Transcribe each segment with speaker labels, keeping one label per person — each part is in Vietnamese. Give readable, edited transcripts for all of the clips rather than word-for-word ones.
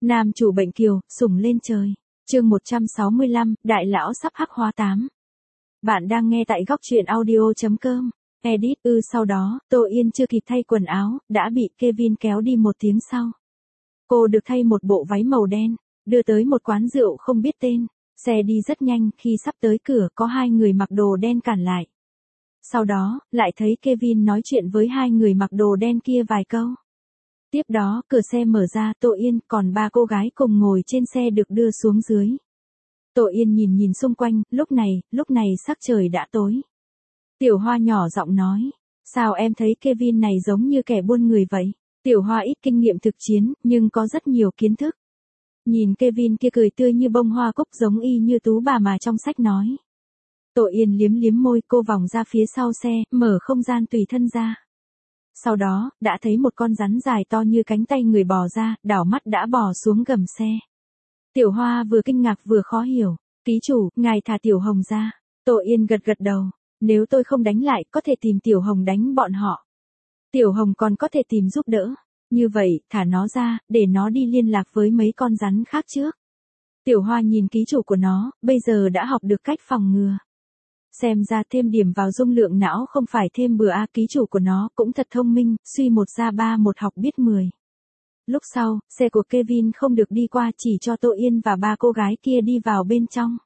Speaker 1: Nam chủ bệnh kiều, sủng lên trời. Chương 165, đại lão sắp hắc hóa 8. Bạn đang nghe tại góc truyện audio.com. Edit sau đó, Tô Yên chưa kịp thay quần áo, đã bị Kevin kéo đi một tiếng sau. Cô được thay một bộ váy màu đen, đưa tới một quán rượu không biết tên. Xe đi rất nhanh, khi sắp tới cửa có hai người mặc đồ đen cản lại. Sau đó, lại thấy Kevin nói chuyện với hai người mặc đồ đen kia vài câu. Tiếp đó, cửa xe mở ra, Tô Yên còn ba cô gái cùng ngồi trên xe được đưa xuống dưới. Tô Yên nhìn xung quanh, lúc này sắc trời đã tối. Tiểu Hoa nhỏ giọng nói, sao em thấy Kevin này giống như kẻ buôn người vậy? Tiểu Hoa ít kinh nghiệm thực chiến, nhưng có rất nhiều kiến thức. Nhìn Kevin kia cười tươi như bông hoa cúc giống y như tú bà mà trong sách nói. Tô Yên liếm môi, cô vòng ra phía sau xe, mở không gian tùy thân ra. Sau đó, đã thấy một con rắn dài to như cánh tay người bò ra, đảo mắt đã bò xuống gầm xe. Tiểu Hoa vừa kinh ngạc vừa khó hiểu. Ký chủ, ngài thả Tiểu Hồng ra. Tô Yên gật đầu. Nếu tôi không đánh lại, có thể tìm Tiểu Hồng đánh bọn họ. Tiểu Hồng còn có thể tìm giúp đỡ. Như vậy, thả nó ra, để nó đi liên lạc với mấy con rắn khác trước. Tiểu Hoa nhìn ký chủ của nó, bây giờ đã học được cách phòng ngừa. Xem ra thêm điểm vào dung lượng não không phải thêm bừa ký chủ của nó cũng thật thông minh, suy một ra ba một học biết 10. Lúc sau, xe của Kevin không được đi qua, chỉ cho Tô Yên và ba cô gái kia đi vào bên trong.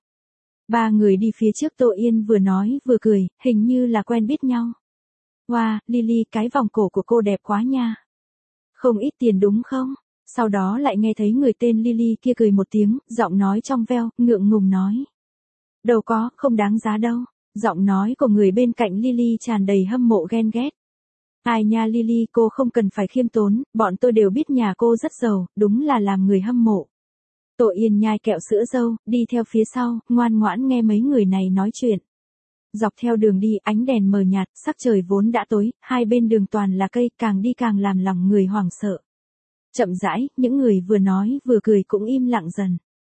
Speaker 1: Ba người đi phía trước, Tô Yên vừa nói vừa cười, hình như là quen biết nhau. Wow, Lily, cái vòng cổ của cô đẹp quá nha. Không ít tiền đúng không? Sau đó lại nghe thấy người tên Lily kia cười một tiếng, giọng nói trong veo, ngượng ngùng nói. Đâu có, không đáng giá đâu. Giọng nói của người bên cạnh Lily tràn đầy hâm mộ ghen ghét. Ai nha Lily, cô không cần phải khiêm tốn, bọn tôi đều biết nhà cô rất giàu, đúng là làm người hâm mộ. Tô Yên nhai kẹo sữa dâu, đi theo phía sau, ngoan ngoãn nghe mấy người này nói chuyện. Dọc theo đường đi, ánh đèn mờ nhạt, sắc trời vốn đã tối, hai bên đường toàn là cây, càng đi càng làm lòng người hoảng sợ. Chậm rãi, những người vừa nói vừa cười cũng im lặng dần.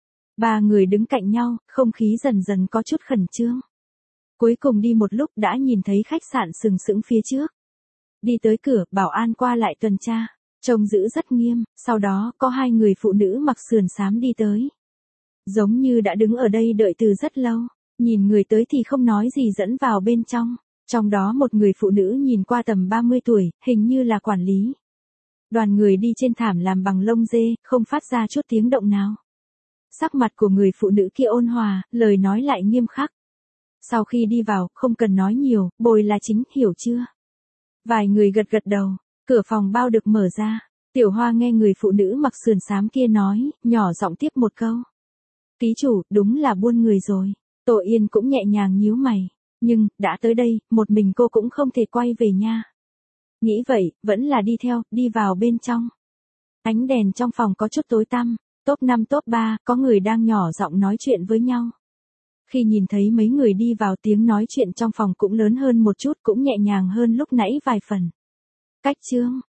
Speaker 1: Ba người đứng cạnh nhau, không khí dần dần có chút khẩn trương. Cuối cùng đi một lúc đã nhìn thấy khách sạn sừng sững phía trước. Đi tới cửa, bảo an qua lại tuần tra, trông giữ rất nghiêm, sau đó có hai người phụ nữ mặc sườn xám đi tới. Giống như đã đứng ở đây đợi từ rất lâu, nhìn người tới thì không nói gì dẫn vào bên trong. Trong đó một người phụ nữ nhìn qua tầm 30 tuổi, hình như là quản lý. Đoàn người đi trên thảm làm bằng lông dê, không phát ra chút tiếng động nào. Sắc mặt của người phụ nữ kia ôn hòa, lời nói lại nghiêm khắc. Sau khi đi vào, không cần nói nhiều, bồi là chính, hiểu chưa? Vài người gật đầu, cửa phòng bao được mở ra. Tiểu Hoa nghe người phụ nữ mặc sườn xám kia nói, nhỏ giọng tiếp một câu. Ký chủ, đúng là buôn người rồi. Tô Yên cũng nhẹ nhàng nhíu mày. Nhưng, đã tới đây, một mình cô cũng không thể quay về nha. Nghĩ vậy, vẫn là đi theo, đi vào bên trong. Ánh đèn trong phòng có chút tối tăm. Top 5 top 3, có người đang nhỏ giọng nói chuyện với nhau. Khi nhìn thấy mấy người đi vào, tiếng nói chuyện trong phòng cũng lớn hơn một chút, cũng nhẹ nhàng hơn lúc nãy vài phần. Cách chương,